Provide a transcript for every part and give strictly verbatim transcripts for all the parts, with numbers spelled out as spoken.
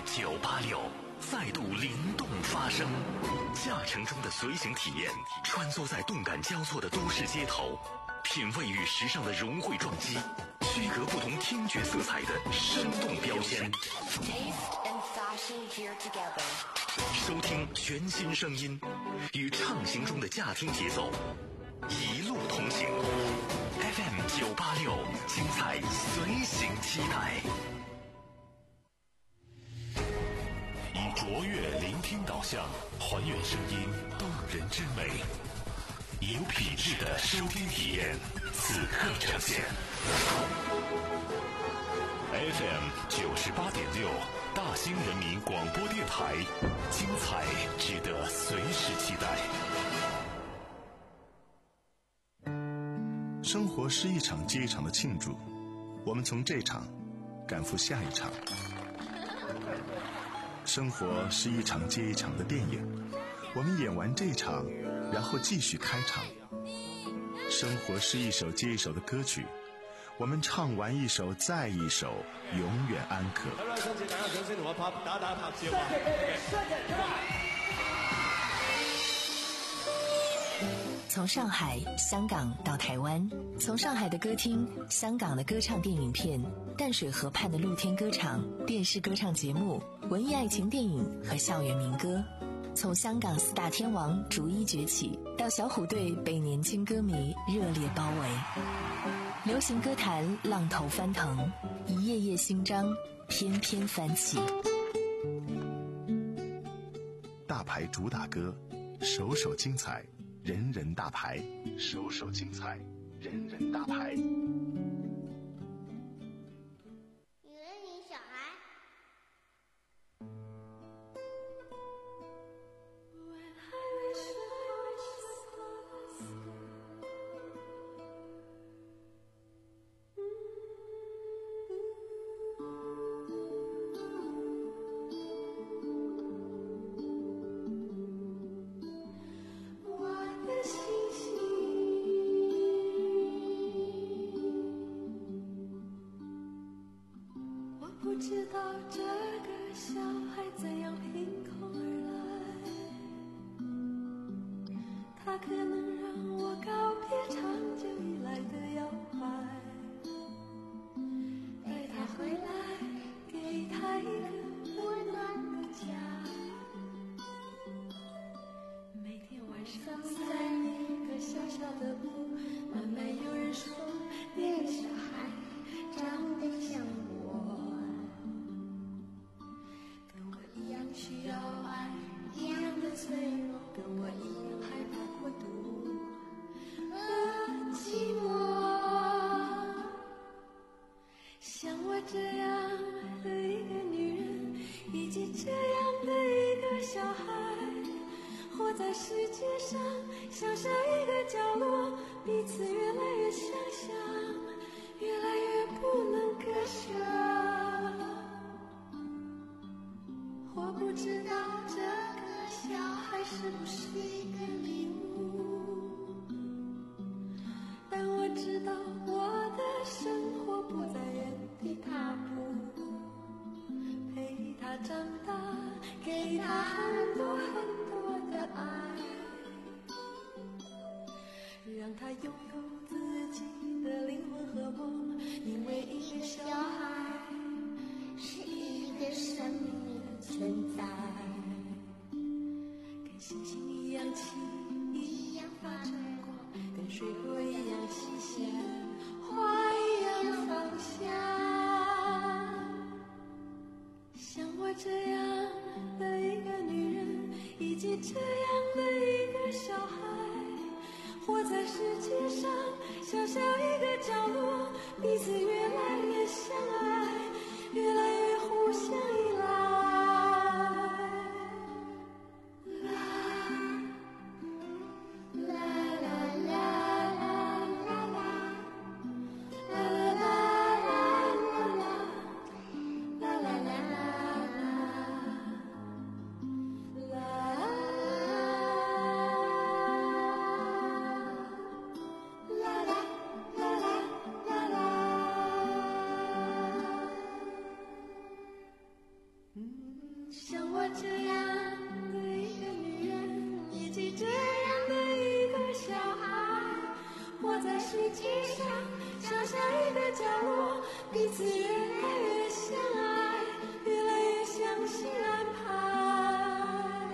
九八六再度灵动发声，驾乘中的随行体验，穿梭在动感交错的都市街头，品味与时尚的融汇撞击，区隔不同听觉色彩的生动标签。收听全新声音，与畅行中的驾听节奏，一路同行。F M 九八六，精彩随行期待。以卓越聆听导向，还原声音动人之美，以有品质的收听体验，此刻呈现。F M 九十八点六，大兴人民广播电台，精彩值得随时期待。 生活是一场接一场的庆祝，我们从这场赶赴下一场。生活是一场接一场的电影，我们演完这场，然后继续开场。生活是一首接一首的歌曲，我们唱完一首再一首，永远安可。 从上海、香港到台湾，从上海的歌厅、香港的歌唱电影片、淡水河畔的露天歌场、电视歌唱节目、文艺爱情电影和校园民歌，从香港四大天王逐一崛起，到小虎队被年轻歌迷热烈包围，流行歌坛浪头翻腾，一页页新章翩翩翻起。 大牌主打歌，首首精彩，人人大牌，首首精彩，人人大牌。 女人女小孩。 活在世界上，小小一个角落，彼此越来越像。 彼此越来越相爱，越来越相信安排。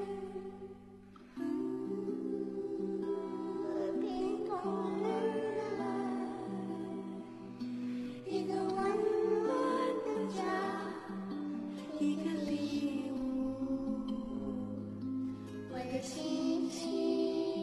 和平共来，一个温暖的家，一个礼物，我的心情。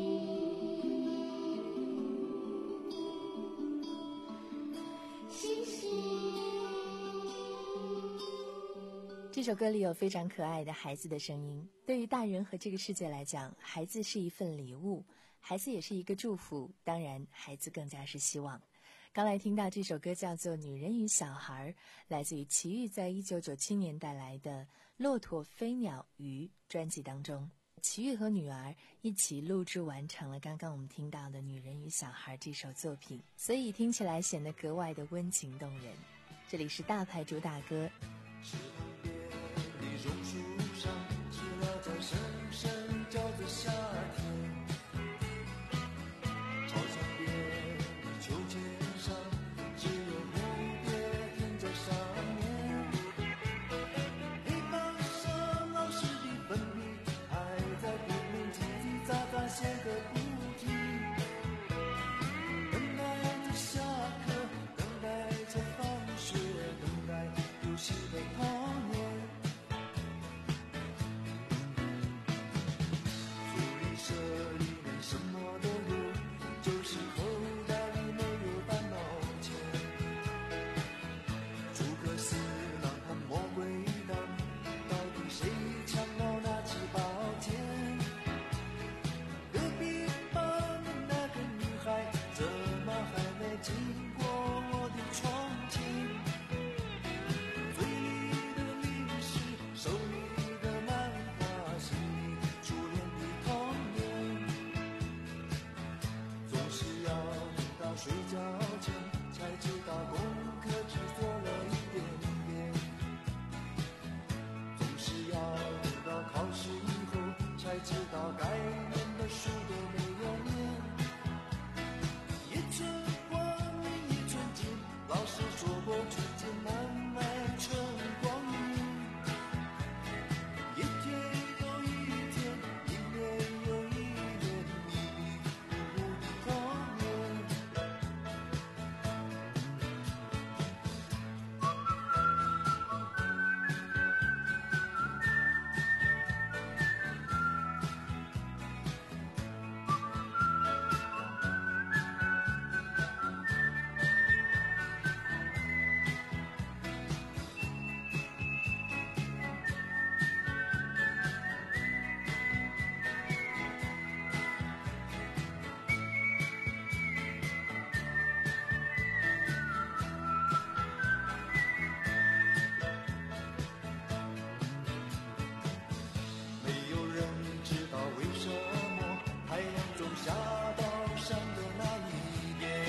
这首歌里有非常可爱的孩子的声音。对于大人和这个世界来讲，孩子是一份礼物，孩子也是一个祝福，当然孩子更加是希望。刚来听到这首歌叫做《女人与小孩》，来自于齐豫在一九九七年带来的《骆驼飞鸟鱼》专辑当中。齐豫和女儿一起录制完成了刚刚我们听到的《女人与小孩》这首作品，所以听起来显得格外的温情动人。这里是大牌主打歌。 池塘边的榕树上，知了在声声叫着夏天。操场边的秋千上，只有蝴蝶停在上面。黑板上老师的粉笔还在拼命叽叽喳喳写个不停。等待着下课，等待着放学，等待游戏的童年。福利社里面什么都有，就是口袋里没有半毛钱。诸葛四郎和魔鬼党，到底谁抢到那支宝剑？隔壁班的那个女孩，怎么还没经过我的窗前？嘴里的零食，手里的漫画，心里初恋的童年。总是要等到睡觉前，才知道功课只做了一点点。总是要等到考试以后，才知道该念的书都没有念。一寸光阴一寸金，老师说过春节难买春光阴。一天又一天，一年又一年，迷迷糊糊的童年。没有人知道为什么太阳总下到山的那一边，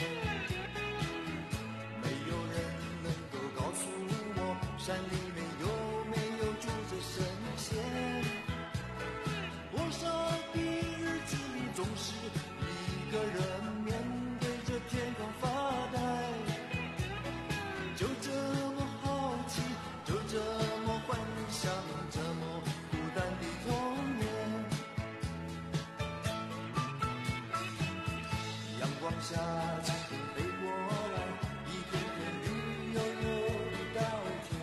没有人能够告诉我山里面有没有住着神仙。多少的日子里总是一个人面对着天空发呆，就这么好奇，就这么幻想，这么孤单的童年。阳光下蜻蜓飞过来，一片片绿油油的稻田。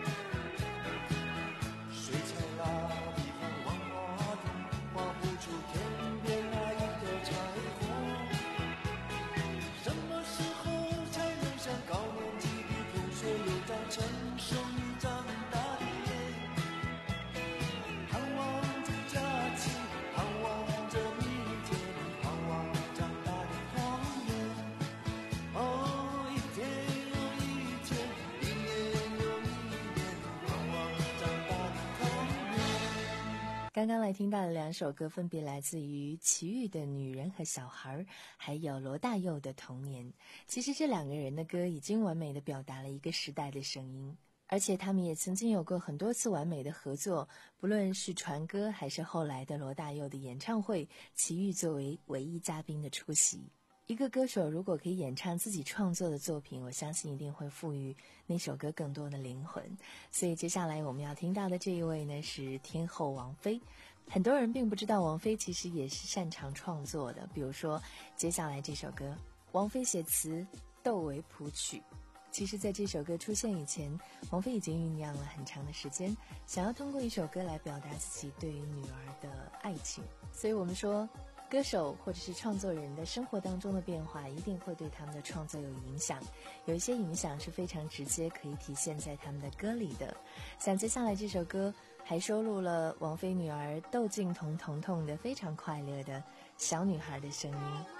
水彩蜡笔和万花筒画不出天边那一条彩虹。什么时候才能像高年级的同学有张成熟又长大的脸？盼望着假期，盼望着明天，盼望长大的童年。哦，一天又一天，一年又一年，盼望长大的童年。 刚刚来听到的两首歌分别来自于齐豫的《女人和小孩》，还有罗大佑的《童年》。其实这两个人的歌已经完美地表达了一个时代的声音，而且他们也曾经有过很多次完美的合作，不论是传歌还是后来的罗大佑的演唱会，齐豫作为唯一嘉宾的出席。 一个歌手如果可以演唱自己创作的作品，我相信一定会赋予那首歌更多的灵魂。所以接下来我们要听到的这一位呢，是天后王菲。很多人并不知道王菲其实也是擅长创作的，比如说接下来这首歌，王菲写词，窦唯谱曲。其实在这首歌出现以前，王菲已经酝酿了很长的时间，想要通过一首歌来表达自己对于女儿的爱情。所以我们说，歌手或者是创作人的生活当中的变化一定会对他们的创作有影响，有一些影响是非常直接可以体现在他们的歌里的。像接下来这首歌还收录了王菲女儿窦靖童童童的非常快乐的小女孩的声音。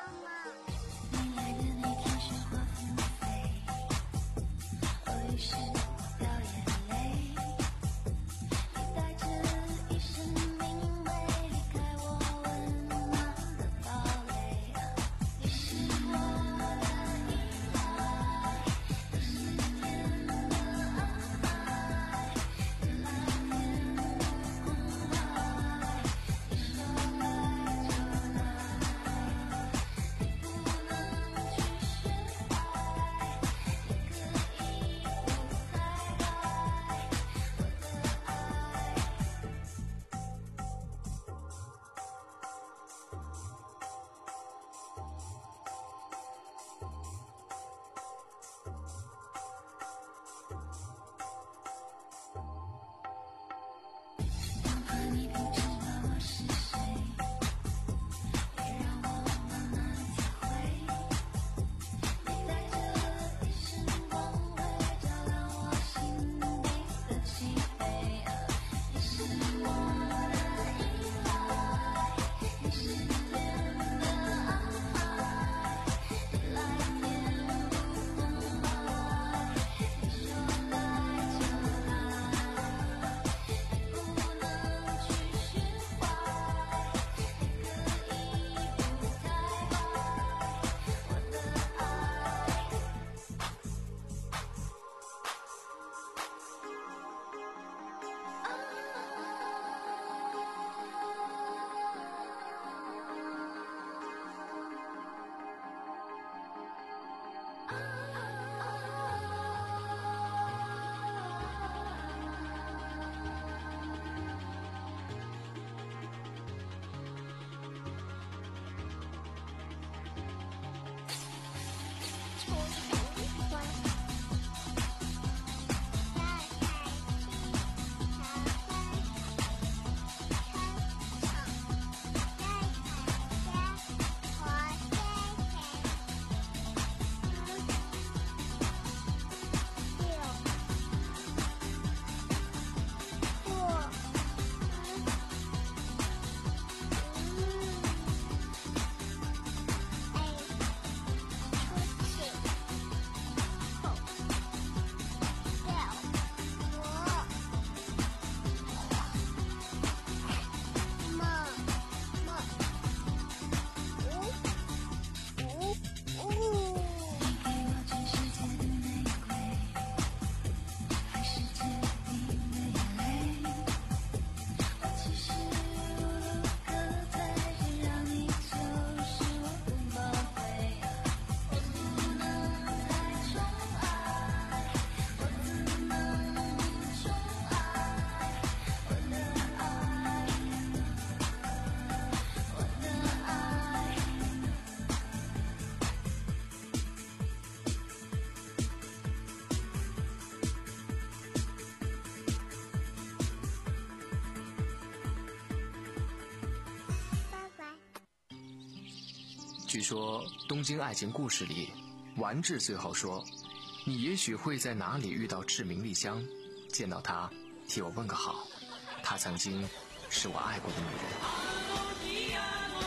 据说《东京爱情故事》里，丸治最后说：“你也许会在哪里遇到志明丽香，见到她，替我问个好。她曾经是我爱过的女人。”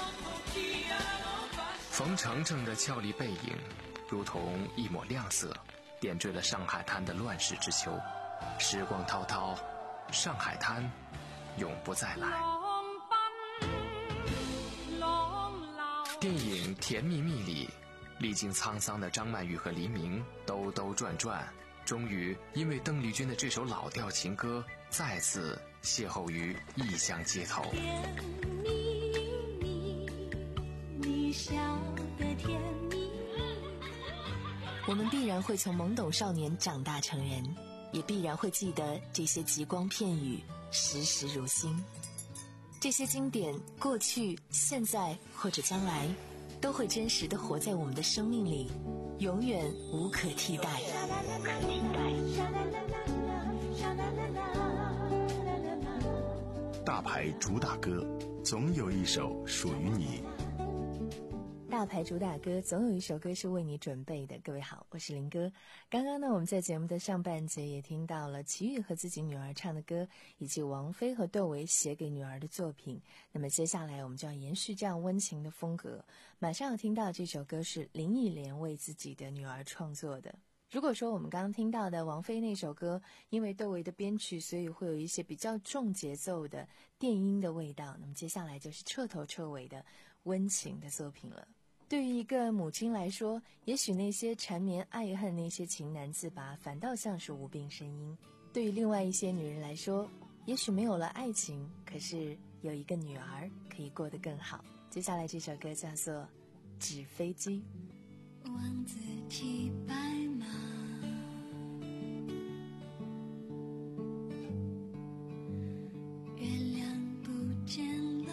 冯程程的俏丽背影，如同一抹亮色，点缀了上海滩的乱世之秋。时光滔滔，上海滩永不再来。电影《甜蜜蜜》里，历经沧桑的张曼玉和黎明兜兜转转，终于因为邓丽君的这首老调情歌，再次邂逅于异乡街头。 甜蜜蜜，你笑的甜蜜。 我们必然会从懵懂少年长大成人，也必然会记得这些极光片语，时时如新。这些经典，过去、现在或者将来，都会真实地活在我们的生命里，永远无可替代。 大牌主打歌，总有一首属于你。 大牌主打歌，总有一首歌是为你准备的。各位好，我是林哥。刚刚呢，我们在节目的上半节也听到了齐豫和自己女儿唱的歌，以及王菲和窦唯写给女儿的作品。那么接下来我们就要延续这样温情的风格，马上要听到这首歌是林忆莲为自己的女儿创作的。如果说我们刚刚听到的王菲那首歌，因为窦唯的编曲，所以会有一些比较重节奏的电音的味道，那么接下来就是彻头彻尾的温情的作品了。对于一个母亲来说，也许那些缠绵爱恨，那些情难自拔，反倒像是无病呻吟。对于另外一些女人来说，也许没有了爱情，可是有一个女儿可以过得更好。接下来这首歌叫做《纸飞机》。 王子骑白马，月亮不见了，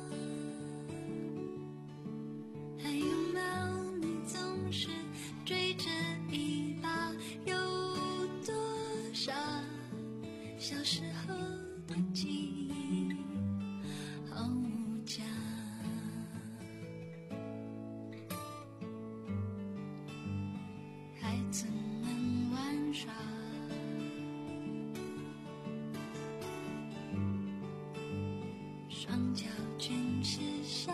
还有猫，你总是追着一把，有多少小时候的记忆好无价。孩子们玩耍，双脚全是沙，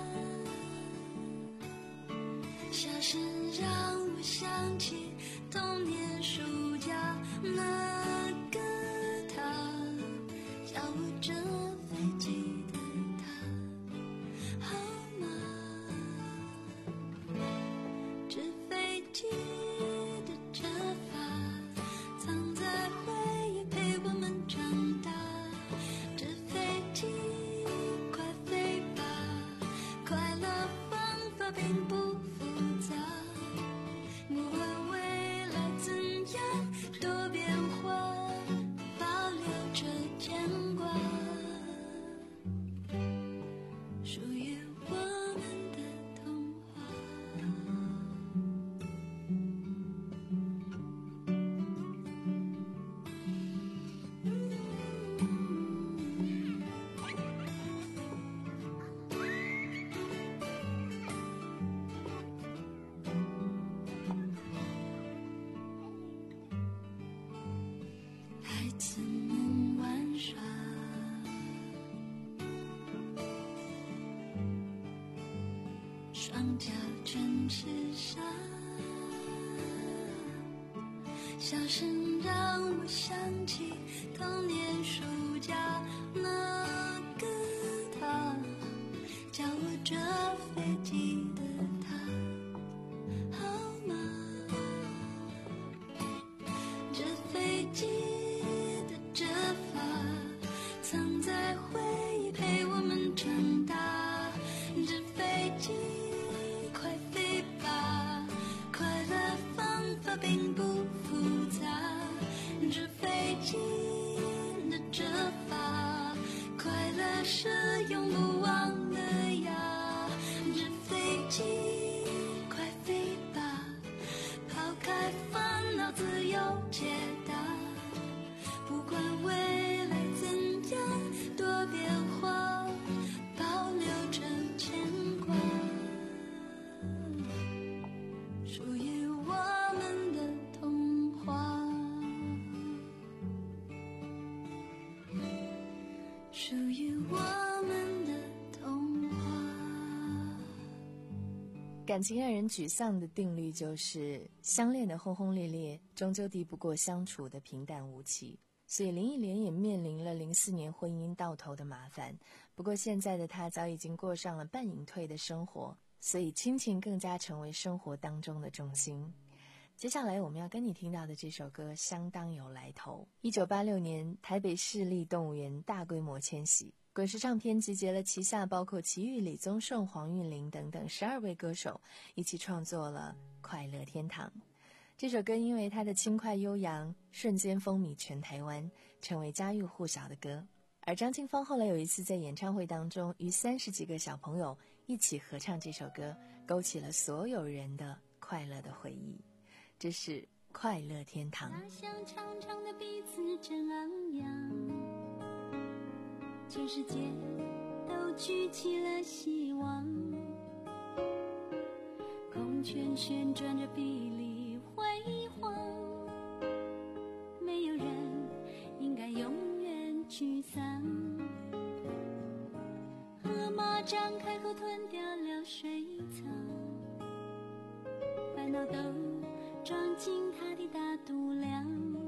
笑声让我想起童年暑假，那个他教我折飞机的他，好吗？纸飞机的折发藏在回忆陪我们长大，纸飞机快飞吧，快乐方法并不复杂，不管未来怎样多变化，保留着牵挂，属于我们的童话。孩子们玩耍，双脚全是沙，笑声让我想起童年暑假，那个他教我折飞机的他，好吗？折飞机的折发藏在回忆陪我们长大，纸飞机快飞吧，快乐方法并不复杂，纸飞机的折发快乐是永不忘的呀，纸飞机快飞吧，抛开烦恼自由解答，不管未来怎样多变化，保留着牵挂，属于我们的童话，属于我们的童话。 感情让人沮丧的定律就是，相恋的轰轰烈烈，终究敌不过相处的平淡无奇。所以林忆莲也面临了零四年婚姻到头的麻烦。不过现在的她早已经过上了半隐退的生活，所以亲情更加成为生活当中的重心。接下来我们要跟你听到的这首歌相当有来头。一九八六年，台北市立动物园大规模迁徙， 滚石唱片集结了旗下包括齐豫、李宗盛、黄韵玲等等十二位歌手，一起创作了《快乐天堂》。这首歌因为它的轻快悠扬，瞬间风靡全台湾，成为家喻户晓的歌。而张清芳后来有一次在演唱会当中，与三十几个小朋友一起合唱这首歌，勾起了所有人的快乐的回忆。这是《快乐天堂》。 那香长长的鼻子真昂扬，全世界都举起了希望，空圈旋转着比例辉煌，没有人应该永远沮丧。河马张开口吞掉了水草，烦恼都装进它的大肚量，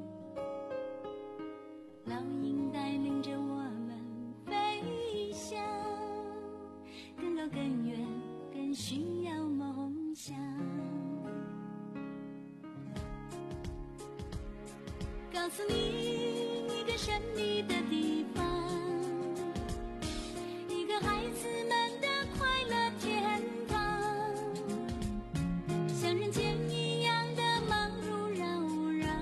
老鹰带领着我们飞翔，更高更远更需要梦想。告诉你一个神秘的地方，一个孩子们的快乐天堂，像人间一样的忙碌扰攘，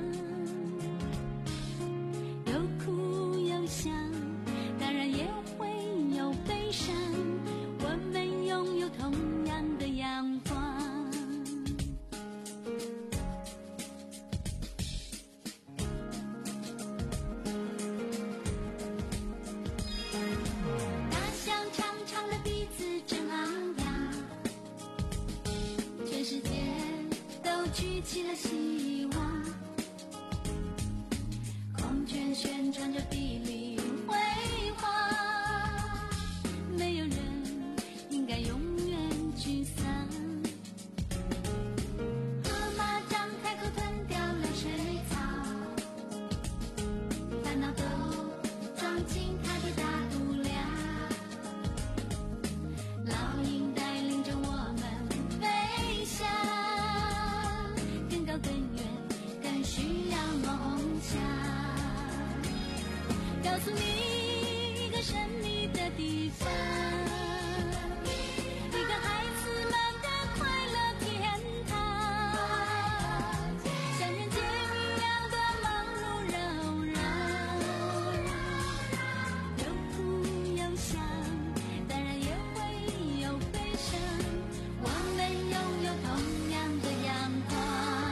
有哭有笑，当然也会有悲伤，我们拥有同样的阳光。大象长长的鼻子真昂扬，全世界都举起了希望，空圈旋转着比例辉煌，没有人应该永远沮丧。河马张开口吞掉了水草，烦恼都装进它的大肚量，老鹰带领着我们飞翔，更高更远更需要梦想。告诉你一个神秘的地方，一个孩子们的快乐天堂，像人间一样的忙碌扰攘，有哭有笑，当然也会有悲伤，我们拥有同样的阳光。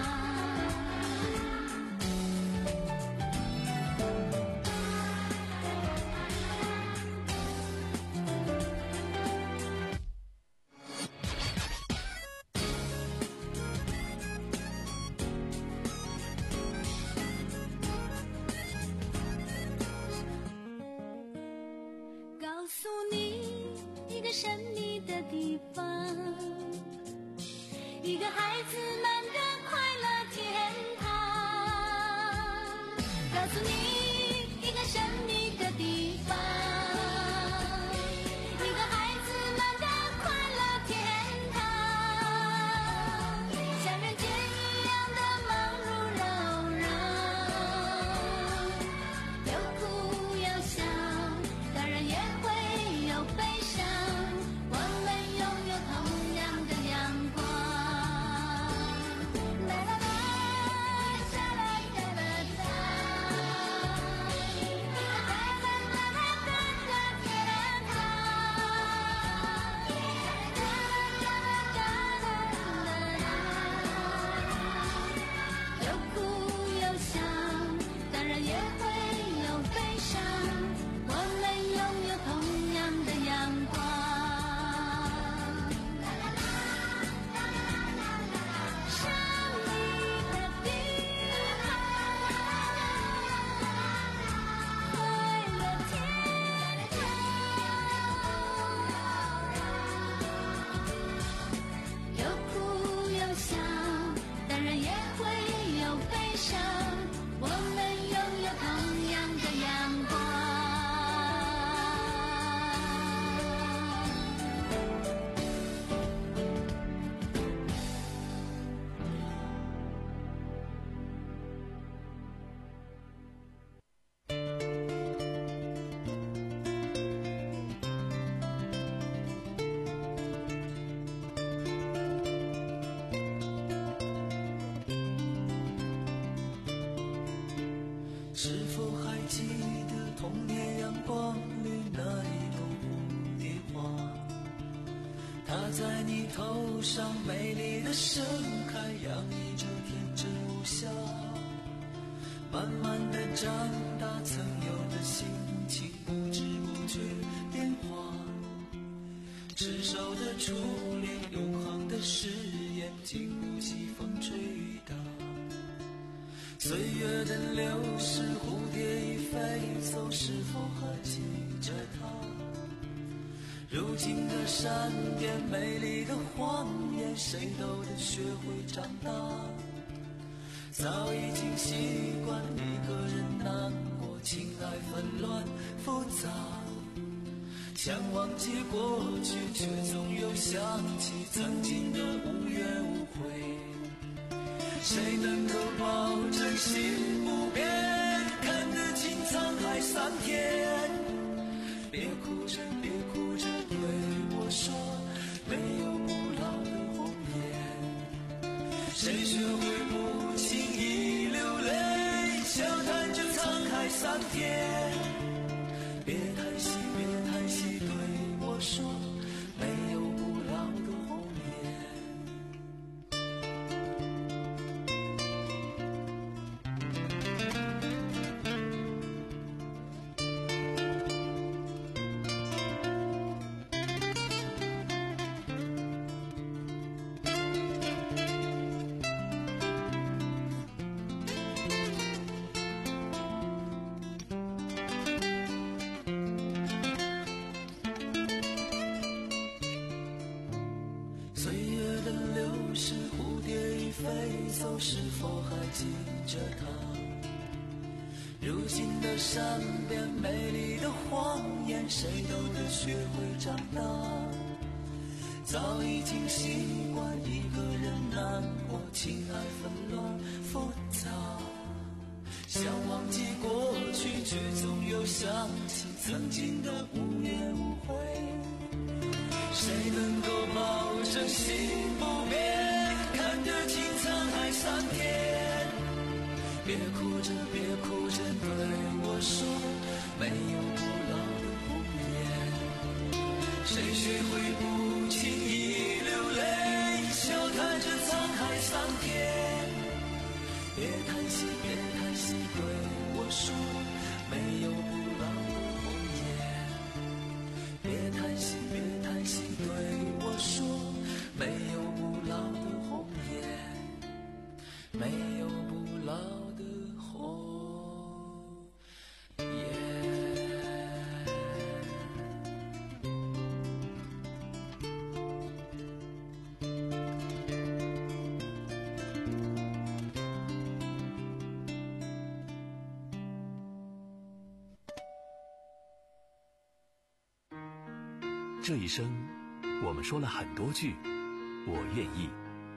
告诉你一个神秘的地方，一个孩子们的快乐天堂。告诉你一个神秘的地方，一个孩子们的快乐天堂，像人间一样的忙碌扰攘，有哭有笑，当然也会有悲伤，我们拥有同样的阳光。啦啦啦，啦啦啦啦啦。 否还记得童年阳光里那一朵蝴蝶花？它在你头上美丽的盛开，洋溢着天真无瑕。慢慢的长大，曾有的心情不知不觉变化。执手的初恋，永恒的誓言，经不起风吹雨打。岁月的流逝，蝴蝶已飞走，是否还记着它？如今的山巅，美丽的谎言，谁都得学会长大。早已经习惯一个人难过，情爱纷乱复杂。想忘记过去，却总又想起曾经的无怨无悔。谁能够保证心不变，看得清沧海桑田？别哭着，别哭着对我说，没有不老的红颜。谁学会不轻易流泪，笑谈着沧海桑田？别叹息，别叹息，对我说，没有不老的红颜。走，是否还记着他？如今的山边，美丽的谎言，谁都得学会长大。早已经习惯一个人难过，情爱纷乱复杂。想忘记过去，却总又想起曾经的无怨无悔。谁能够保证心不变，看得清沧海桑田？别哭着，别哭着对我说，没有不老的红颜。谁学会不轻易流泪，笑谈着沧海桑田？别叹息，别叹息对我说，没有不老的红颜。别叹息，别叹息对我说，没有不老的红颜，没有不老的红颜。 这一生，我们说了很多句“我愿意”。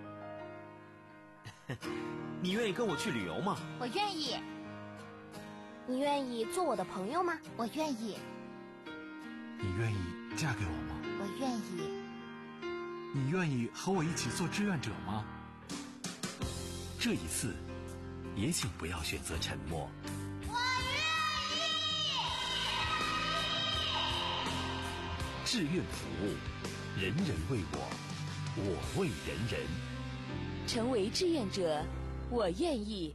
你愿意跟我去旅游吗？ 我愿意。你愿意做我的朋友吗？我愿意。 你愿意嫁给我吗？ 我愿意。 你愿意和我一起做志愿者吗？ 这一次，也请不要选择沉默。志愿服务，人人为我，我为人人。 成为志愿者，我愿意。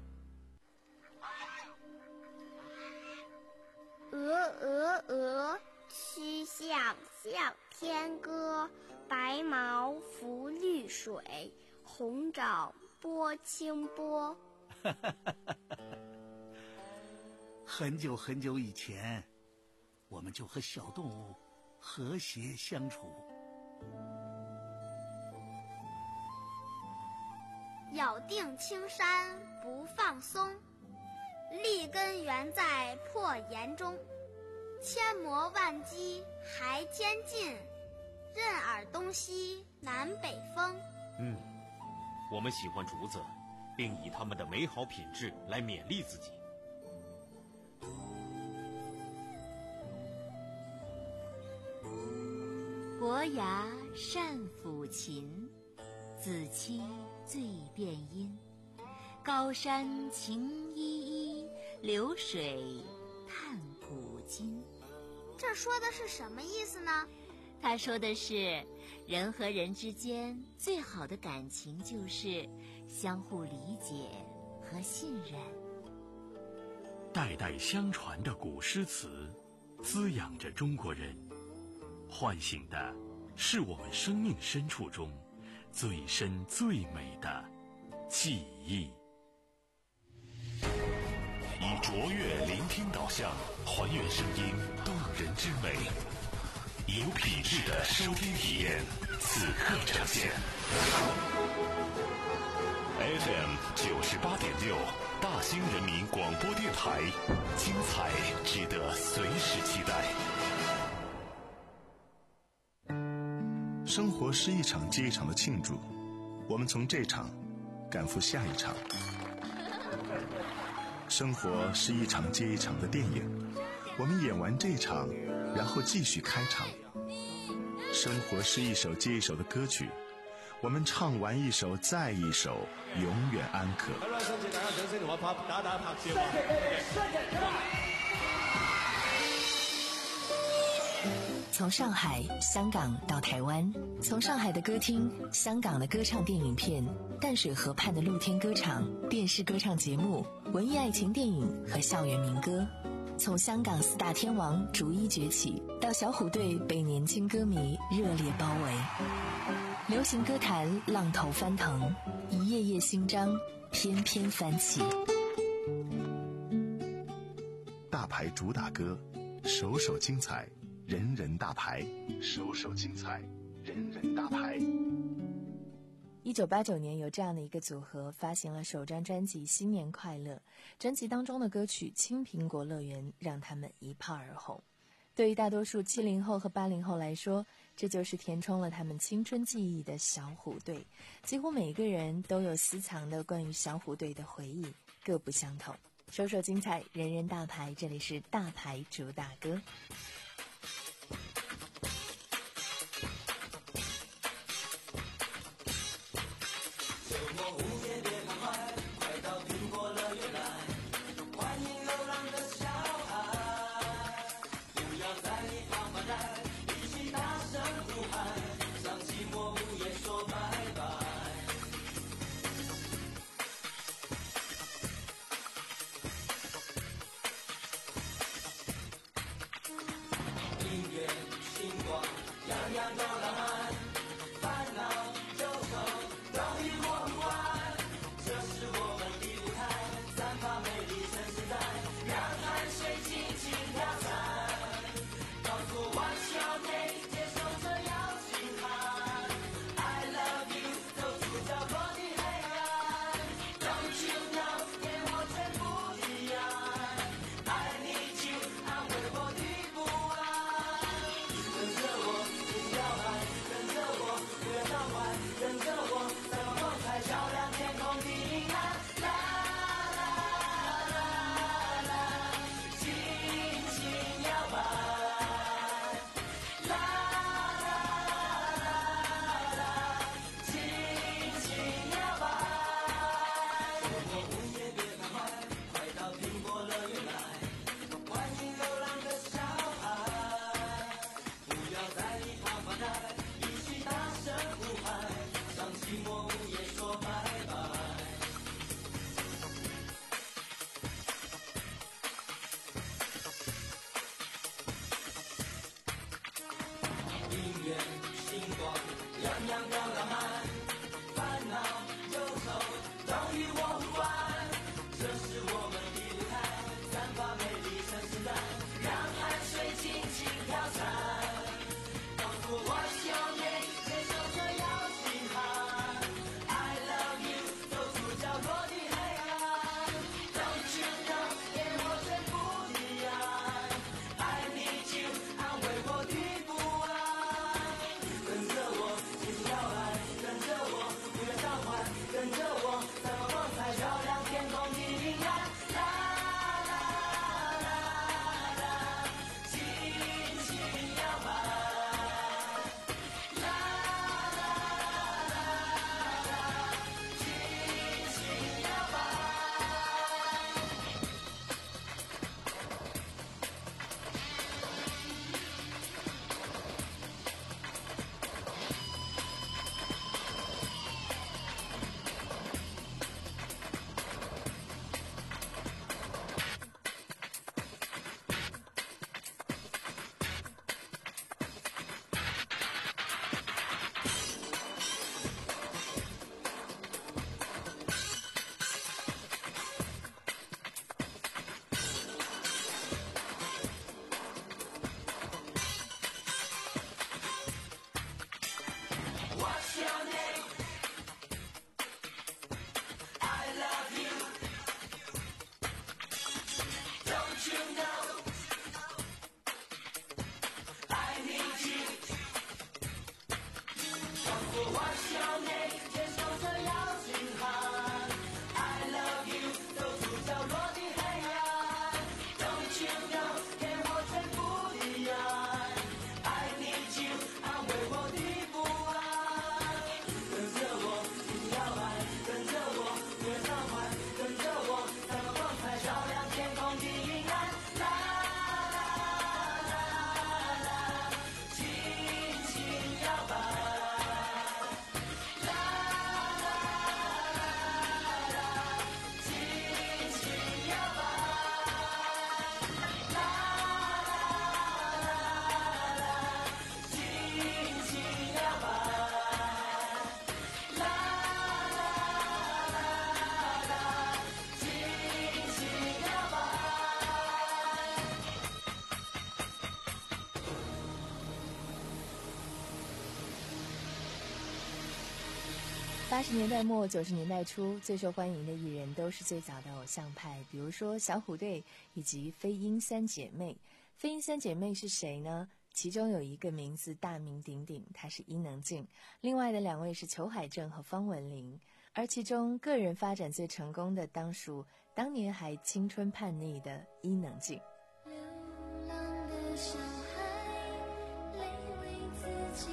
鹅鹅鹅，曲项向天歌。白毛浮绿水，红掌拨清波。 很久很久以前，我们就和小动物和谐相处。 咬定青山不放松，立根原在破岩中。千磨万击还坚劲，任尔东西南北风。 嗯，我们喜欢竹子，并以它们的美好品质来勉励自己。 伯牙善抚琴，子期最辨音。高山晴依依， 流水叹古今。 这说的是什么意思呢？ 他说的是，人和人之间最好的感情就是相互理解和信任。 代代相传的古诗词，滋养着中国人，唤醒的是我们生命深处中最深最美的记忆。 以卓越聆听导向，还原声音动人之美，以有品质的收听体验，此刻呈现。F M 九十八点六，大兴人民广播电台，精彩值得随时期待。 生活是一场接一场的庆祝，我们从这场赶赴下一场。生活是一场接一场的电影，我们演完这场，然后继续开场。生活是一首接一首的歌曲，我们唱完一首再一首，永远安可。 从上海、香港到台湾，从上海的歌厅、香港的歌唱电影片、淡水河畔的露天歌场、电视歌唱节目、文艺爱情电影和校园民歌，从香港四大天王逐一崛起，到小虎队被年轻歌迷热烈包围，流行歌坛浪头翻腾，一页页新章翩翩翻起。 大牌主打歌，首首精彩，人人大牌，首首精彩，人人大牌。 一九八九年，有这样的一个组合发行了首张专辑《新年快乐》，专辑当中的歌曲《青苹果乐园》让他们一炮而红。对于大多数七零后和八零后来说，这就是填充了他们青春记忆的小虎队。几乎每个人都有私藏的关于小虎队的回忆，各不相同。首首精彩，人人大牌，这里是大牌主打歌。 跟着我，一起摇摆，跟八十年代末九十年代初，最受欢迎的艺人都是最早的偶像派，比如说小虎队以及飞鹰三姐妹。飞鹰三姐妹是谁呢？其中有一个名字大名鼎鼎，她是伊能静，另外的两位是裘海正和方文琳。而其中个人发展最成功的当属当年还青春叛逆的伊能静。 流浪的小孩，泪为自己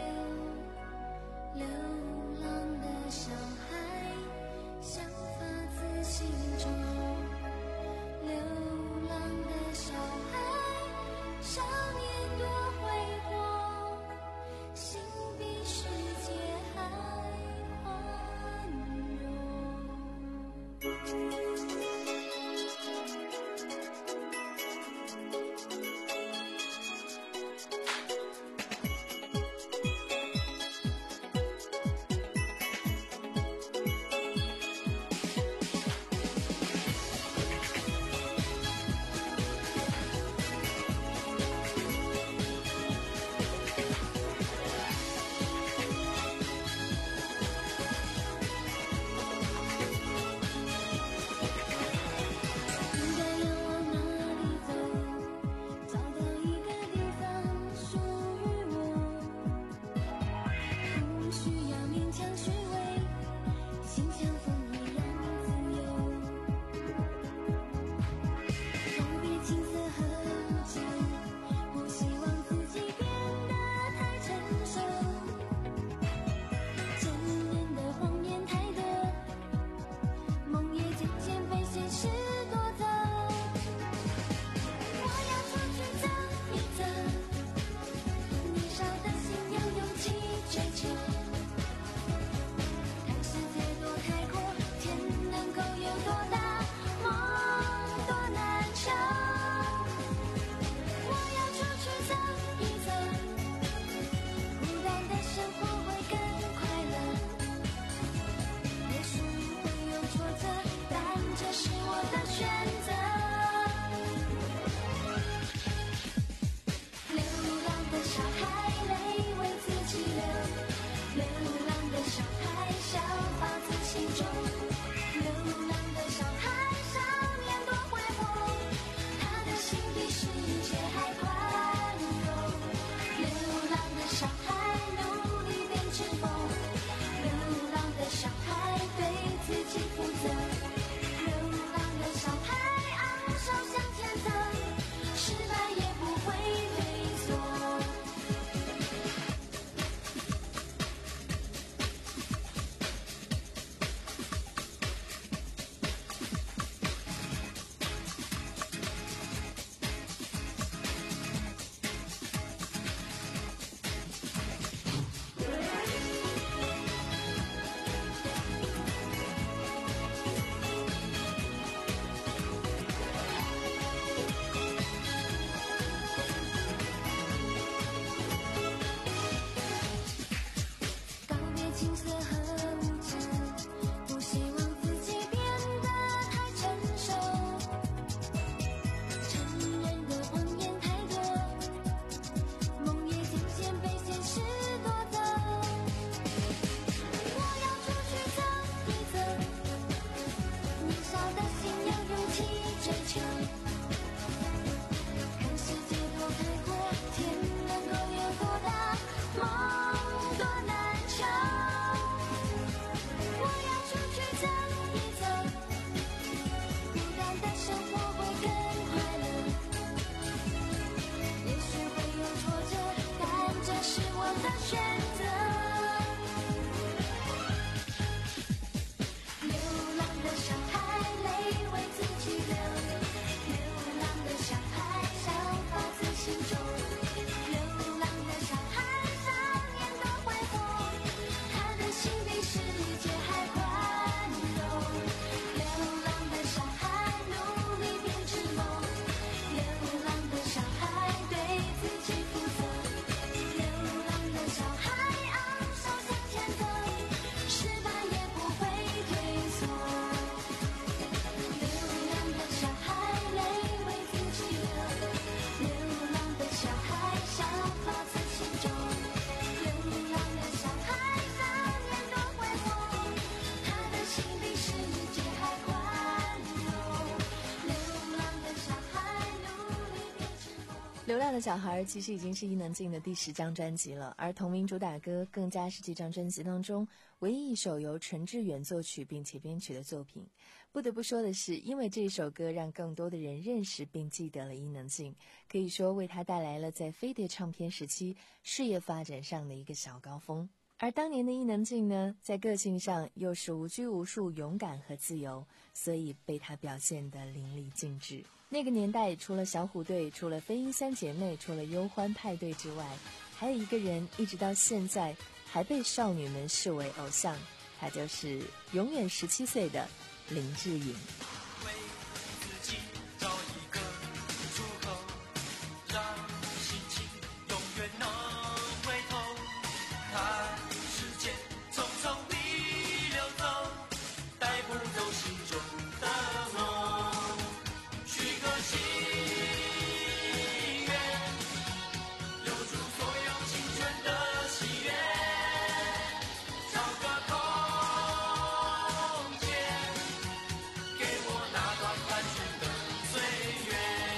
流，流浪的小孩，想法自心中，流浪的小孩，少年多挥霍，心比世界还宽容。 流浪的小孩其实已经是伊能静的第十张专辑了，而同名主打歌更加是这张专辑当中唯一一首由陈志远作曲并且编曲的作品。不得不说的是，因为这首歌让更多的人认识并记得了伊能静，可以说为他带来了在飞碟唱片时期事业发展上的一个小高峰。而当年的伊能静呢，在个性上又是无拘无束、勇敢和自由，所以被她表现得淋漓尽致。那个年代除了小虎队，除了飞鹰三姐妹，除了忧欢派对之外，还有一个人一直到现在还被少女们视为偶像，他就是永远十七岁的林志颖。 为自己找一个出口，让心情永远能回头，看时间匆匆地流走，带不走心中的梦，许个心愿，留住所有青春的喜悦，找个空间，给我那段单纯的岁月。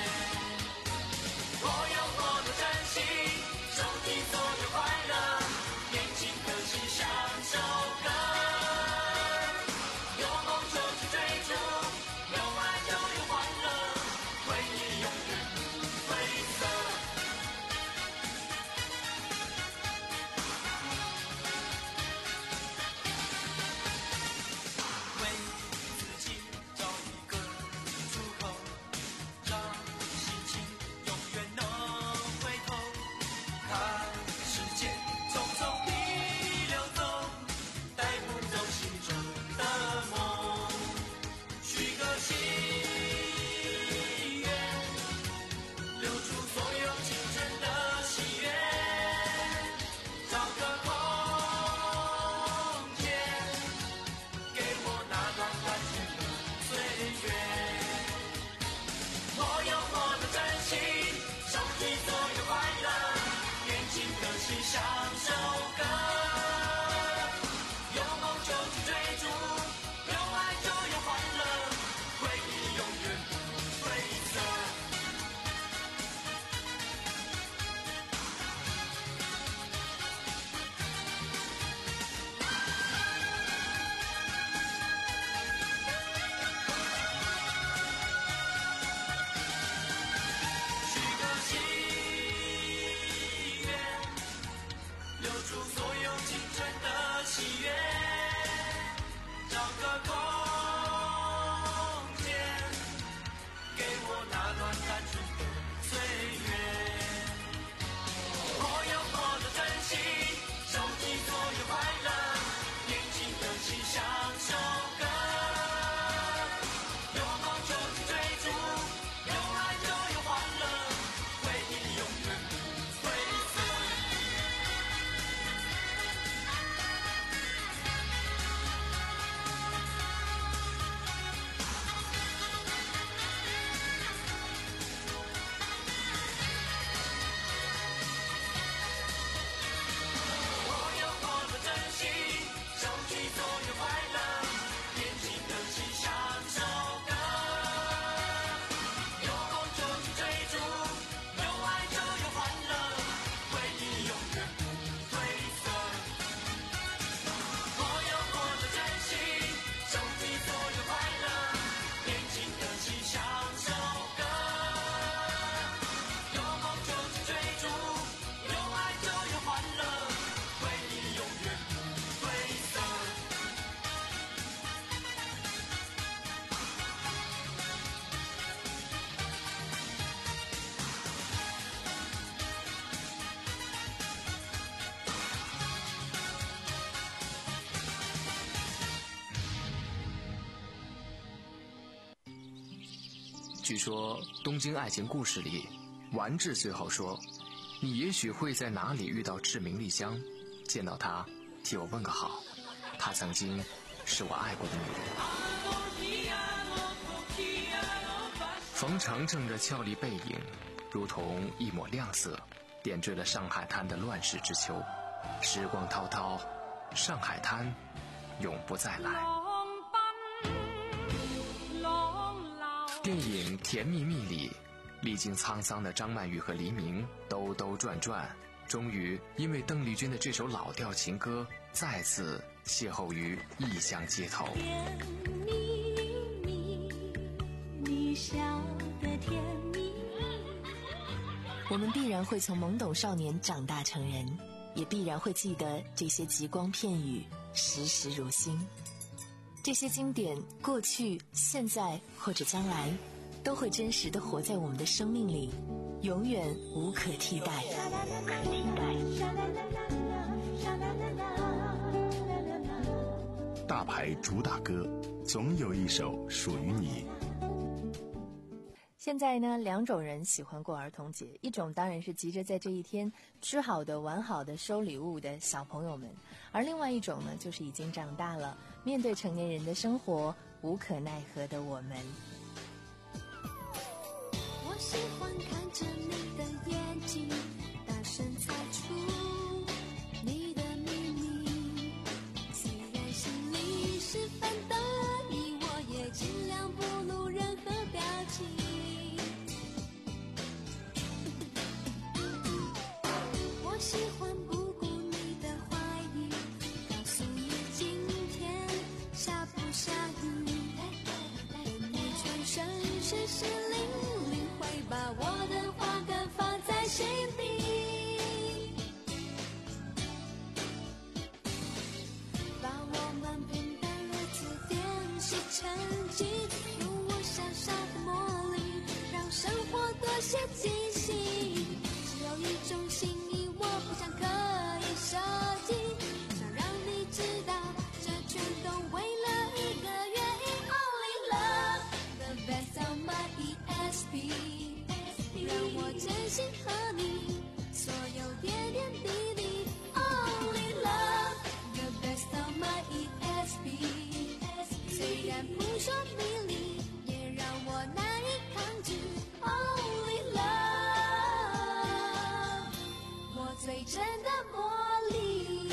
我要活得珍惜，收集所有快乐，年轻的心像首歌，有梦就去追逐，有爱就有欢乐，回忆永远不褪色。为自己找一个出口，让心情永远能回头，看时间匆匆地流走，带不走心中的梦，许个心愿，留住所有青春的喜悦，找个空间，给我那段单纯的岁月。我要活得珍惜，收集所有快乐，年轻的心像首歌，有梦就去追逐，有爱就有欢乐，回忆永远不褪色。许个心愿，留住所有青春的喜悦，找个空间，给我那段单纯的岁月。我要活得珍惜，收集所有快乐，年轻的心像首歌，有梦就去追逐，有爱就有欢乐，回忆永远不褪色。我要活得珍惜，收集所有快乐，年轻的心像首歌，有梦就去追逐，有爱就有欢乐，回忆永远不褪色。我要活得珍惜，收集所有快乐，年轻的心像首歌，有梦就去追逐，有爱就有欢乐，回忆永远不褪色。 据说《东京爱情故事》里，丸治最后说：“你也许会在哪里遇到志明丽香，见到她，替我问个好。她曾经是我爱过的女人。”冯程程的俏丽背影，如同一抹亮色，点缀了上海滩的乱世之秋。时光滔滔，上海滩永不再来。电影《甜蜜蜜》里， 历经沧桑的张曼玉和黎明兜兜转转，终于因为邓丽君的这首老调情歌再次邂逅于异乡街头。 甜蜜蜜，你笑得甜蜜蜜。 我们必然会从懵懂少年长大成人，也必然会记得这些极光片语，时时如新。这些经典，过去、现在或者将来，都会真实地活在我们的生命里，永远无可替代。 大牌主打歌，总有一首属于你。 现在呢，两种人喜欢过儿童节，一种当然是急着在这一天吃好的、玩好的、收礼物的小朋友们，而另外一种呢，就是已经长大了，面对成年人的生活无可奈何的我们。 我喜欢看着你的眼睛，大声猜出你的秘密。虽然心里十分得意，我也尽量不露任何表情。我喜欢不顾你的怀疑，告诉你今天下不下雨。等你转身时是淋淋，会把我的话梗放在心底，把我们平淡日子点石成金，用我小小的魔力让生活多些惊喜。只有一种心意我不想刻意设计，想让你知道这全都为了一个原因。 Only love the best of my E S P， 让我真心和你所有点点滴滴。 Only love the best of my E S P， 虽然扑朔迷离也让我难以抗拒。 Only love 我最真的魔力。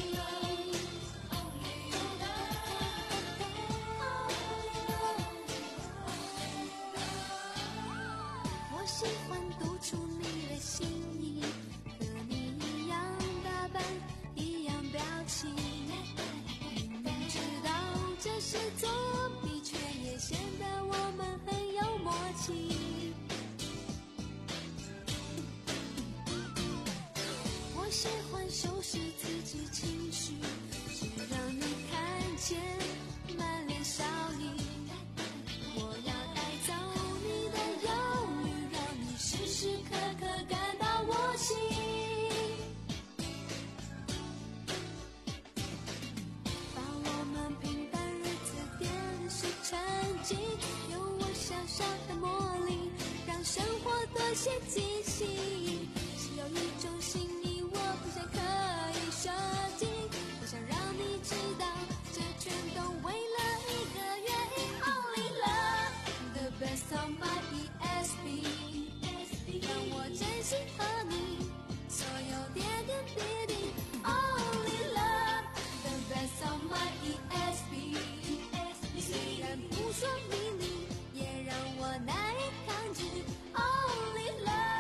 我喜欢读出你的心意，和你一样打扮，一样表情。明明知道这是作弊，却也显得我们很有默契。我喜欢修饰自己情绪，只让你看见满脸笑意。我要带走你的忧虑，让你时时刻刻感到我心。把我们平淡日子点石成金，用我小小的魔力让生活多些惊喜。只有一种心意我不想刻意设计，我想让你知道这全都为了一个原因。 Only love the best of my E S P， 让我真心和你所有点点滴滴。 Only love the best of my E S P， 虽然扑朔迷离也让我难以抗拒。 Only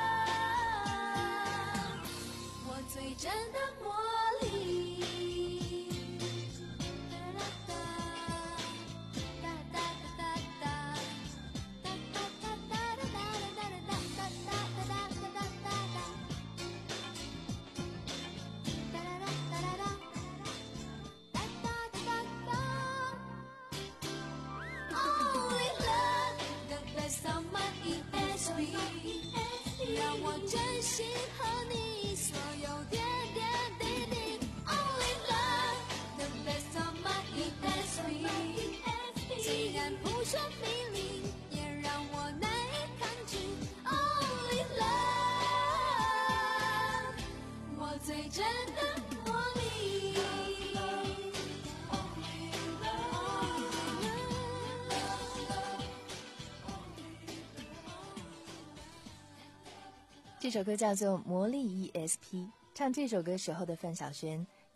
love 我最真的魔力。Only love the best of my E S P， 让我真心和你所有点点滴滴。 Only love the best of my E S P， 虽然扑朔迷离也让我难以抗拒。 Only love 我最真的魔力。 这首歌叫做《魔力 E S P》，唱这首歌时候的范晓萱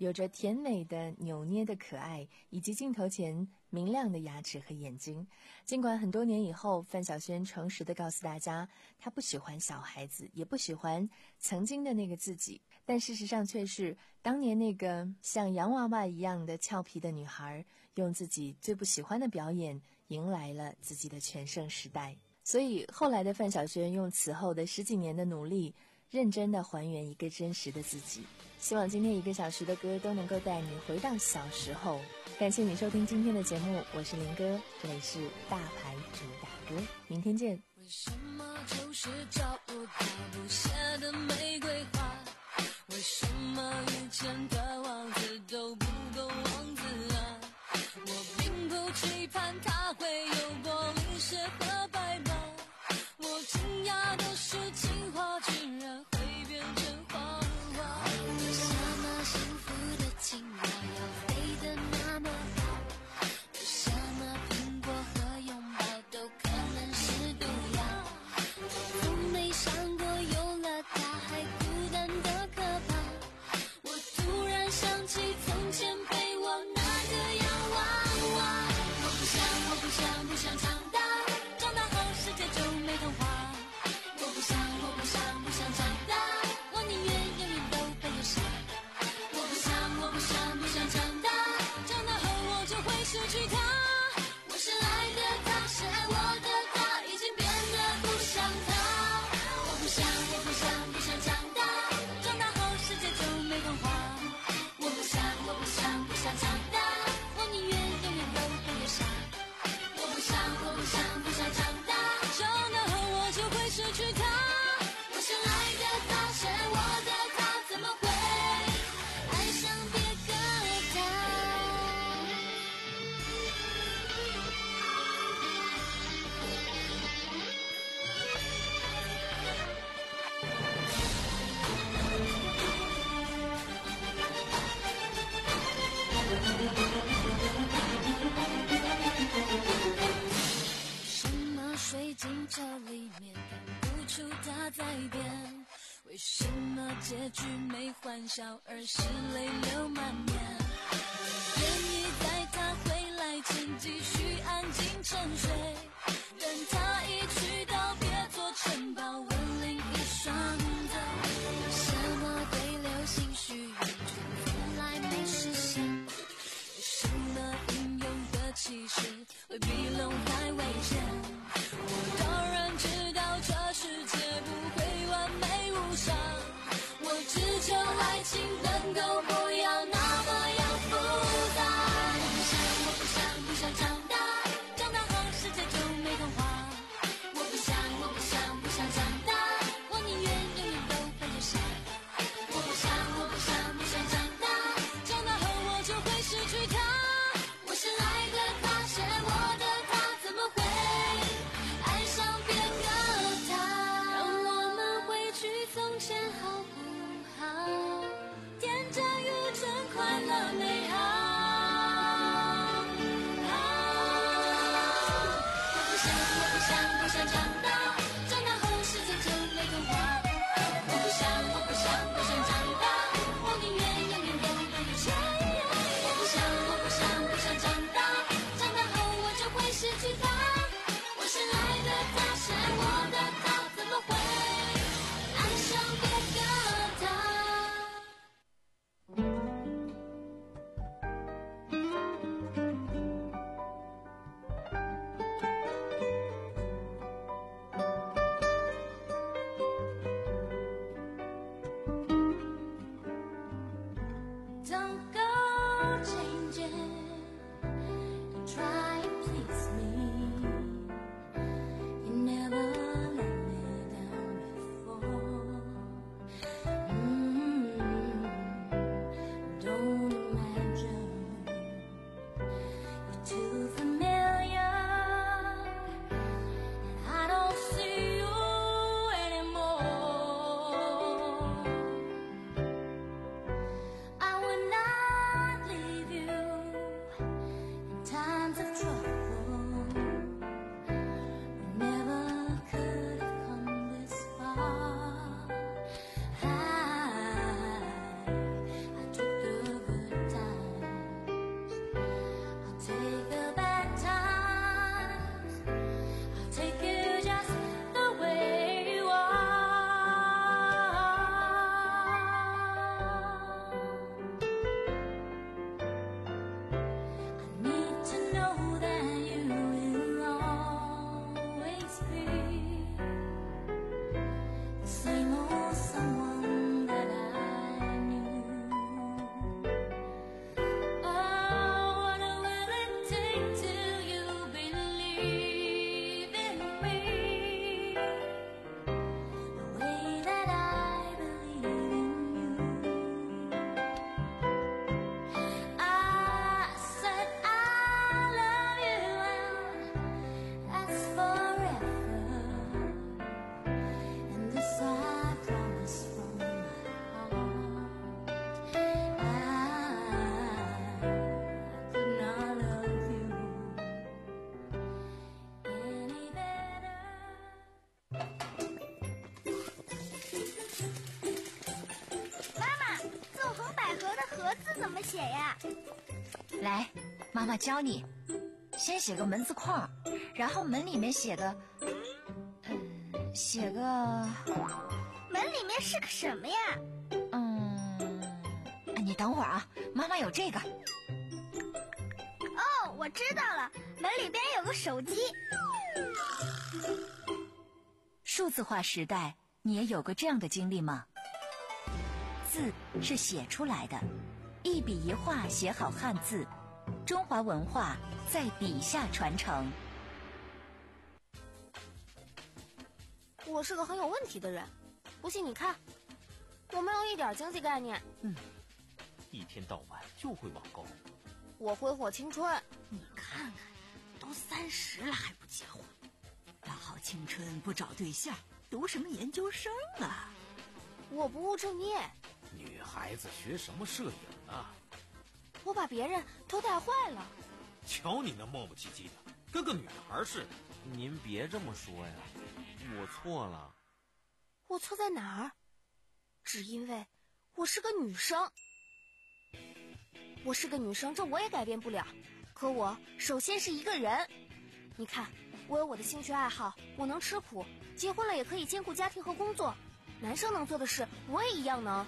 有着甜美的扭捏的可爱，以及镜头前明亮的牙齿和眼睛。尽管很多年以后，范晓萱诚实地告诉大家，她不喜欢小孩子，也不喜欢曾经的那个自己，但事实上却是当年那个像洋娃娃一样的俏皮的女孩，用自己最不喜欢的表演迎来了自己的全盛时代。所以后来的范晓萱用此后的十几年的努力，认真地还原一个真实的自己。希望今天一个小时的歌都能够带你回到小时候。感谢你收听今天的节目，我是林哥，这里是大牌主打歌，明天见。 为什么就是找不到不谢的玫瑰花？为什么以前的王子都不够王子啊？我并不期盼他会有玻璃鞋和白马，我惊讶的是情话竟然会变成谎话。为什么幸福的青蛙要飞得那么高？为什么苹果和拥抱都可能是毒药？从没想过有了它还孤单的可怕。我突然想起从前陪我那个洋娃娃。我不想我不想不想长大，长大后世界就没童话。我不想我不想不想长大，我宁愿永远都被留下。我不想我不想不想长大，长大后我就会失去他。我深爱的他，深爱我的他，已经变得不像他。我不想我不想不想长大，长大后世界就没童话。我不想我不想不想长大，我宁愿永远都被留下。我不想我不想不想长大，长大后我就会失去他。我深爱的他，深爱我的他，怎么会爱上别个他？什么水晶球里面看不出他在变？为什么结局没欢笑，而是泪流满面？愿意在他回来前继续安静沉睡，等他一去到别座城堡吻另一双腿。为什么对流星许愿却从来没实现？为什么英勇的骑士会比龙还危险？我当然知道这世界不会完美无伤，我只求爱情能够不要那么样复杂。我不想我不想不想长大，长大后世界就没童话。我不想我不想不想长大，我宁愿永远都被留下。我不想我不想不想长大，长大后我就会失去他。我深爱的他，深爱我的他，怎么会爱上别个他？让我们回去从前好不好？天真与真，快乐美好。我不想我不想不想长大，长大后世界就没童话。我不想我不想不想长大，我宁愿永远都被留下。我不想我不想不想长大，长大后我就会失去他。我深爱的他，深爱我的他，怎么会爱上别个盒字怎么写呀？ 来，妈妈教你。先写个门字框，然后门里面写个，嗯，写个。 门里面是个什么呀？ 嗯，你等会儿啊，妈妈有这个。 哦，我知道了，门里边有个手机。 数字化时代，你也有过这样的经历吗？字是写出来的，一笔一画写好汉字，中华文化在笔下传承。 我是个很有问题的人，不信你看，我没有一点经济概念。 嗯，一天到晚就会网购。 我挥霍青春。 你看看，都三十了还不结婚，大好青春不找对象，读什么研究生啊？ 我不务正业。 女孩子学什么摄影啊？ 我把别人都带坏了。 瞧你那磨磨唧唧的，跟个女孩似的。 您别这么说呀，我错了。 我错在哪儿？只因为我是个女生。我是个女生，这我也改变不了。可我首先是一个人。你看，我有我的兴趣爱好，我能吃苦，结婚了也可以兼顾家庭和工作。男生能做的事，我也一样能。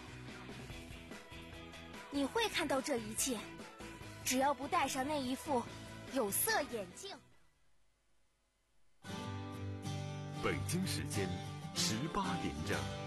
你会看到这一切，只要不戴上那一副有色眼镜。 北京时间十八点整。